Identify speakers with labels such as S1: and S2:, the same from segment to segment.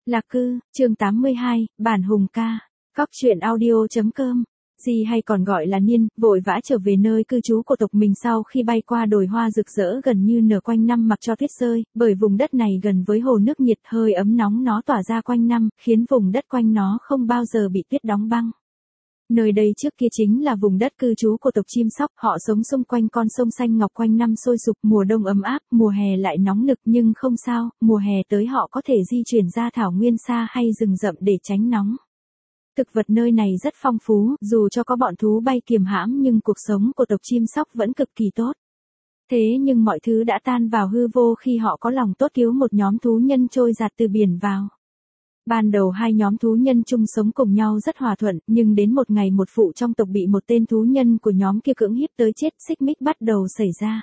S1: Lạc Cư, chương 82, bản hùng ca. Cóc truyện audio.com. Di hay còn gọi là Niên, vội vã trở về nơi cư trú của tộc mình sau khi bay qua đồi hoa rực rỡ gần như nửa quanh năm mặc cho tuyết rơi, bởi vùng đất này gần với hồ nước nhiệt hơi ấm nóng nó tỏa ra quanh năm, khiến vùng đất quanh nó không bao giờ bị tuyết đóng băng. Nơi đây trước kia chính là vùng đất cư trú của tộc chim sóc, họ sống xung quanh con sông xanh ngọc quanh năm sôi sục, mùa đông ấm áp, mùa hè lại nóng nực nhưng không sao, mùa hè tới họ có thể di chuyển ra thảo nguyên xa hay rừng rậm để tránh nóng. Thực vật nơi này rất phong phú, dù cho có bọn thú bay kiềm hãm nhưng cuộc sống của tộc chim sóc vẫn cực kỳ tốt. Thế nhưng mọi thứ đã tan vào hư vô khi họ có lòng tốt cứu một nhóm thú nhân trôi dạt từ biển vào. Ban đầu hai nhóm thú nhân chung sống cùng nhau rất hòa thuận, nhưng đến một ngày một phụ trong tộc bị một tên thú nhân của nhóm kia cưỡng hiếp tới chết, xích mích bắt đầu xảy ra.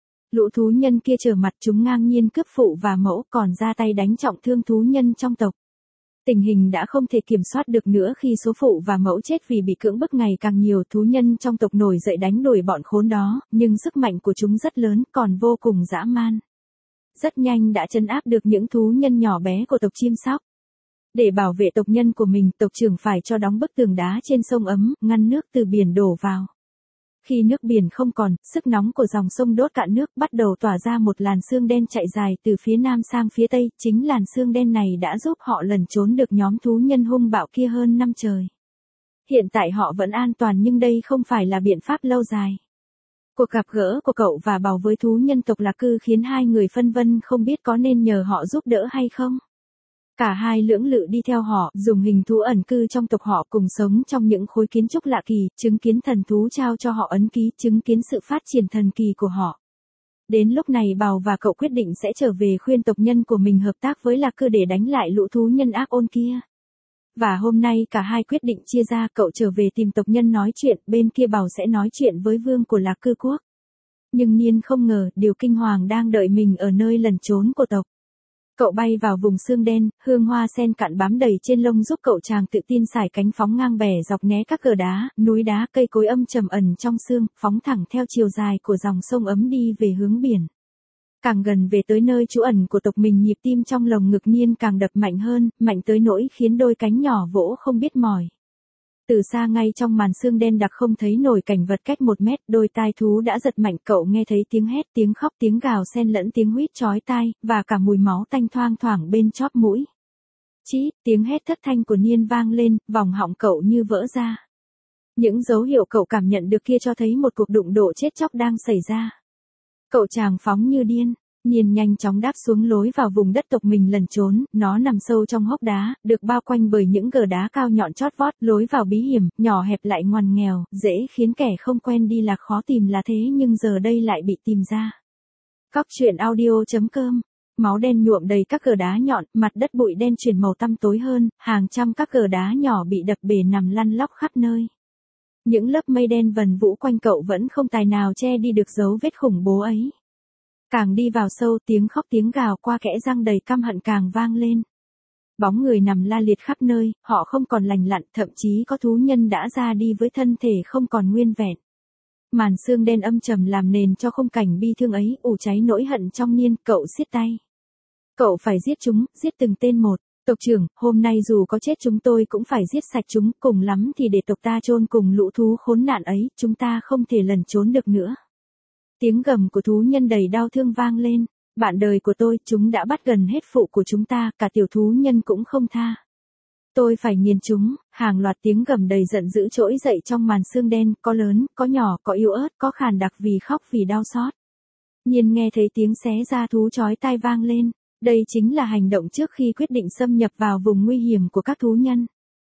S1: Lũ thú nhân kia trở mặt chúng ngang nhiên cướp phụ và mẫu còn ra tay đánh trọng thương thú nhân trong tộc. Tình hình đã không thể kiểm soát được nữa khi số phụ và mẫu chết vì bị cưỡng bức ngày càng nhiều, thú nhân trong tộc nổi dậy đánh đuổi bọn khốn đó, nhưng sức mạnh của chúng rất lớn còn vô cùng dã man. Rất nhanh đã trấn áp được những thú nhân nhỏ bé của tộc chim sóc. Để bảo vệ tộc nhân của mình, tộc trưởng phải cho đóng bức tường đá trên sông ấm, ngăn nước từ biển đổ vào. Khi nước biển không còn, sức nóng của dòng sông đốt cạn nước, bắt đầu tỏa ra một làn sương đen chạy dài từ phía nam sang phía tây, chính làn sương đen này đã giúp họ lẩn trốn được nhóm thú nhân hung bạo kia hơn năm trời. Hiện tại họ vẫn an toàn nhưng đây không phải là biện pháp lâu dài. Cuộc gặp gỡ của cậu và Bào với thú nhân tộc Lạc Cư khiến hai người phân vân không biết có nên nhờ họ giúp đỡ hay không. Cả hai lưỡng lự đi theo họ, dùng hình thú ẩn cư trong tộc họ cùng sống trong những khối kiến trúc lạ kỳ, chứng kiến thần thú trao cho họ ấn ký, chứng kiến sự phát triển thần kỳ của họ. Đến lúc này Bào và cậu quyết định sẽ trở về khuyên tộc nhân của mình hợp tác với Lạc Cư để đánh lại lũ thú nhân ác ôn kia. Và hôm nay cả hai quyết định chia ra, cậu trở về tìm tộc nhân nói chuyện, bên kia Bào sẽ nói chuyện với vương của Lạc Cư quốc. Nhưng Niên không ngờ, điều kinh hoàng đang đợi mình ở nơi lẩn trốn của tộc. Cậu bay vào vùng sương đen, hương hoa sen cạn bám đầy trên lông giúp cậu chàng tự tin sải cánh phóng ngang bẻ dọc né các cờ đá, núi đá, cây cối âm trầm ẩn trong sương, phóng thẳng theo chiều dài của dòng sông ấm đi về hướng biển. Càng gần về tới nơi trú ẩn của tộc mình, nhịp tim trong lồng ngực Niên càng đập mạnh hơn, mạnh tới nỗi khiến đôi cánh nhỏ vỗ không biết mỏi. Từ xa ngay trong màn sương đen đặc không thấy nổi cảnh vật cách 1 mét, đôi tai thú đã giật mạnh, cậu nghe thấy tiếng hét, tiếng khóc, tiếng gào xen lẫn tiếng huýt chói tai, và cả mùi máu tanh thoang thoảng bên chóp mũi. Chí, tiếng hét thất thanh của Niên vang lên, vòng họng cậu như vỡ ra. Những dấu hiệu cậu cảm nhận được kia cho thấy một cuộc đụng độ chết chóc đang xảy ra. Cậu chàng phóng như điên. Niên nhanh chóng đáp xuống lối vào vùng đất tộc mình lẩn trốn, nó nằm sâu trong hốc đá, được bao quanh bởi những gờ đá cao nhọn chót vót, lối vào bí hiểm, nhỏ hẹp lại ngoằn nghèo, dễ khiến kẻ không quen đi lạc khó tìm là thế nhưng giờ đây lại bị tìm ra. Cóc truyện audio.com. Máu đen nhuộm đầy các gờ đá nhọn, mặt đất bụi đen chuyển màu tăm tối hơn, hàng trăm các gờ đá nhỏ bị đập bể nằm lăn lóc khắp nơi. Những lớp mây đen vần vũ quanh cậu vẫn không tài nào che đi được dấu vết khủng bố ấy. Càng đi vào sâu, tiếng khóc tiếng gào qua kẽ răng đầy căm hận càng vang lên. Bóng người nằm la liệt khắp nơi, họ không còn lành lặn, thậm chí có thú nhân đã ra đi với thân thể không còn nguyên vẹn. Màn sương đen âm trầm làm nền cho khung cảnh bi thương ấy, ủ cháy nỗi hận trong Niên, cậu siết tay. Cậu phải giết chúng, giết từng tên một. Tộc trưởng, hôm nay dù có chết chúng tôi cũng phải giết sạch chúng, cùng lắm thì để tộc ta chôn cùng lũ thú khốn nạn ấy, chúng ta không thể lẩn trốn được nữa. Tiếng gầm của thú nhân đầy đau thương vang lên. Bạn đời của tôi, chúng đã bắt gần hết phụ của chúng ta, cả tiểu thú nhân cũng không tha. Tôi phải nghiền chúng. Hàng loạt tiếng gầm đầy giận dữ trỗi dậy trong màn sương đen, có lớn, có nhỏ, có yếu ớt, có khàn đặc vì khóc vì đau xót. Niên nghe thấy tiếng xé da thú chói tai vang lên. Đây chính là hành động trước khi quyết định xâm nhập vào vùng nguy hiểm của các thú nhân.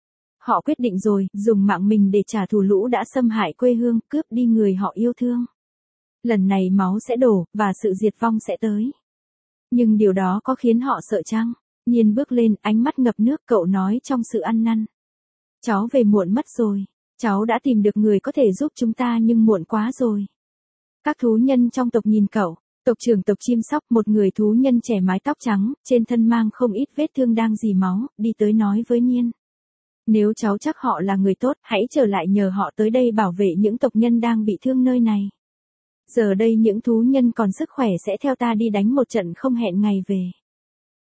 S1: Họ quyết định rồi, dùng mạng mình để trả thù lũ đã xâm hại quê hương, cướp đi người họ yêu thương. Lần này máu sẽ đổ, và sự diệt vong sẽ tới. Nhưng điều đó có khiến họ sợ chăng? Niên bước lên, ánh mắt ngập nước, cậu nói trong sự ăn năn. Cháu về muộn mất rồi. Cháu đã tìm được người có thể giúp chúng ta nhưng muộn quá rồi. Các thú nhân trong tộc nhìn cậu. Tộc trưởng tộc chim sóc, một người thú nhân trẻ mái tóc trắng, trên thân mang không ít vết thương đang rỉ máu, đi tới nói với Niên. Nếu cháu chắc họ là người tốt, hãy trở lại nhờ họ tới đây bảo vệ những tộc nhân đang bị thương nơi này. Giờ đây những thú nhân còn sức khỏe sẽ theo ta đi đánh một trận không hẹn ngày về.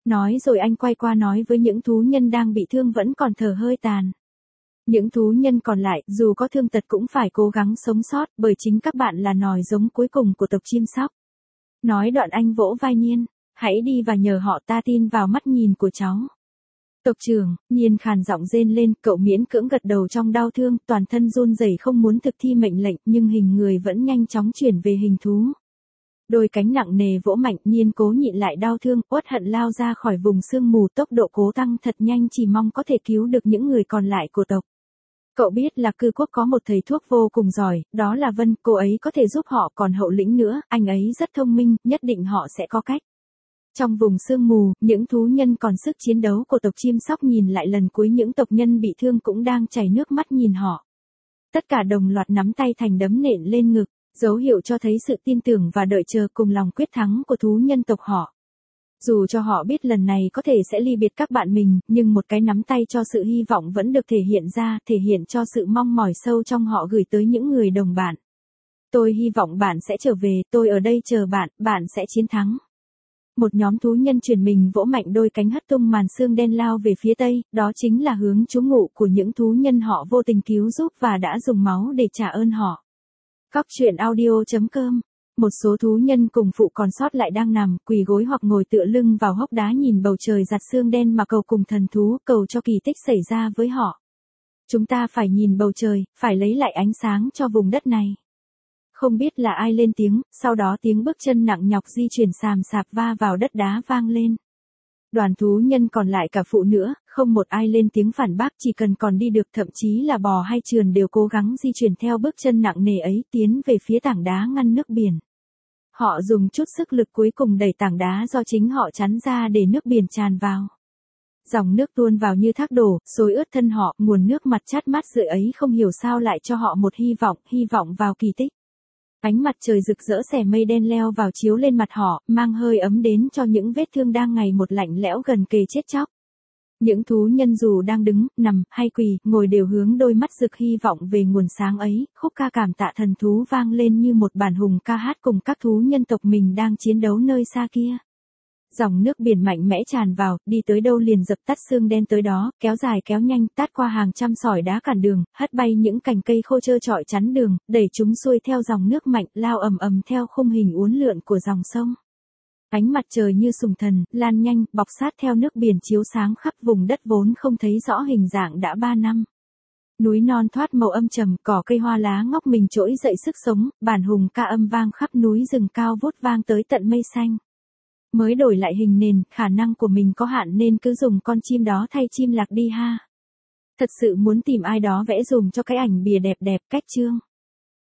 S1: Nói rồi anh quay qua nói với những thú nhân đang bị thương vẫn còn thở hơi tàn. Những thú nhân còn lại, dù có thương tật cũng phải cố gắng sống sót, bởi chính các bạn là nòi giống cuối cùng của tộc chim sóc. Nói đoạn anh vỗ vai Niên, hãy đi và nhờ họ, ta tin vào mắt nhìn của cháu. Tộc trưởng, Niên khàn giọng rên lên, cậu miễn cưỡng gật đầu trong đau thương, toàn thân run rẩy không muốn thực thi mệnh lệnh, nhưng hình người vẫn nhanh chóng chuyển về hình thú. Đôi cánh nặng nề vỗ mạnh, Niên cố nhịn lại đau thương, uất hận lao ra khỏi vùng sương mù, tốc độ cố tăng thật nhanh chỉ mong có thể cứu được những người còn lại của tộc. Cậu biết là cư quốc có một thầy thuốc vô cùng giỏi, đó là Vân, cô ấy có thể giúp họ, còn Hậu Lĩnh nữa, anh ấy rất thông minh, nhất định họ sẽ có cách. Trong vùng sương mù, những thú nhân còn sức chiến đấu của tộc chim sóc nhìn lại lần cuối những tộc nhân bị thương cũng đang chảy nước mắt nhìn họ. Tất cả đồng loạt nắm tay thành đấm nện lên ngực, dấu hiệu cho thấy sự tin tưởng và đợi chờ cùng lòng quyết thắng của thú nhân tộc họ. Dù cho họ biết lần này có thể sẽ ly biệt các bạn mình, nhưng một cái nắm tay cho sự hy vọng vẫn được thể hiện ra, thể hiện cho sự mong mỏi sâu trong họ gửi tới những người đồng bạn. Tôi hy vọng bạn sẽ trở về, tôi ở đây chờ bạn, bạn sẽ chiến thắng. Một nhóm thú nhân chuyển mình vỗ mạnh đôi cánh hất tung màn sương đen lao về phía tây, đó chính là hướng trú ngụ của những thú nhân họ vô tình cứu giúp và đã dùng máu để trả ơn họ. Cóc truyện audio.com. Một số thú nhân cùng phụ còn sót lại đang nằm, quỳ gối hoặc ngồi tựa lưng vào hốc đá nhìn bầu trời giặt sương đen mà cầu cùng thần thú, cầu cho kỳ tích xảy ra với họ. Chúng ta phải nhìn bầu trời, phải lấy lại ánh sáng cho vùng đất này. Không biết là ai lên tiếng, sau đó tiếng bước chân nặng nhọc di chuyển xàm xạp va vào đất đá vang lên. Đoàn thú nhân còn lại cả phụ nữa, không một ai lên tiếng phản bác, chỉ cần còn đi được, thậm chí là bò hay trườn đều cố gắng di chuyển theo bước chân nặng nề ấy, tiến về phía tảng đá ngăn nước biển. Họ dùng chút sức lực cuối cùng đẩy tảng đá do chính họ chắn ra để nước biển tràn vào. Dòng nước tuôn vào như thác đổ, xối ướt thân họ, nguồn nước mặt chát mát rượi ấy không hiểu sao lại cho họ một hy vọng vào kỳ tích. Ánh mặt trời rực rỡ xẻ mây đen leo vào chiếu lên mặt họ, mang hơi ấm đến cho những vết thương đang ngày một lạnh lẽo gần kề chết chóc. Những thú nhân dù đang đứng, nằm, hay quỳ, ngồi đều hướng đôi mắt rực hy vọng về nguồn sáng ấy, khúc ca cảm tạ thần thú vang lên như một bản hùng ca hát cùng các thú nhân tộc mình đang chiến đấu nơi xa kia. Dòng nước biển mạnh mẽ tràn vào, đi tới đâu liền dập tắt sương đen tới đó, kéo dài kéo nhanh, tát qua hàng trăm sỏi đá cản đường, hất bay những cành cây khô trơ trọi chắn đường, đẩy chúng xuôi theo dòng nước mạnh, lao ầm ầm theo khung hình uốn lượn của dòng sông. Ánh mặt trời như sùng thần, lan nhanh, bọc sát theo nước biển chiếu sáng khắp vùng đất vốn không thấy rõ hình dạng đã 3 năm. Núi non thoát màu âm trầm, cỏ cây hoa lá ngóc mình trỗi dậy sức sống, bản hùng ca âm vang khắp núi rừng cao vút vang tới tận mây xanh. Mới đổi lại hình nền, khả năng của mình có hạn nên cứ dùng con chim đó thay chim lạc đi ha. Thật sự muốn tìm ai đó vẽ dùm cho cái ảnh bìa đẹp đẹp cách chương.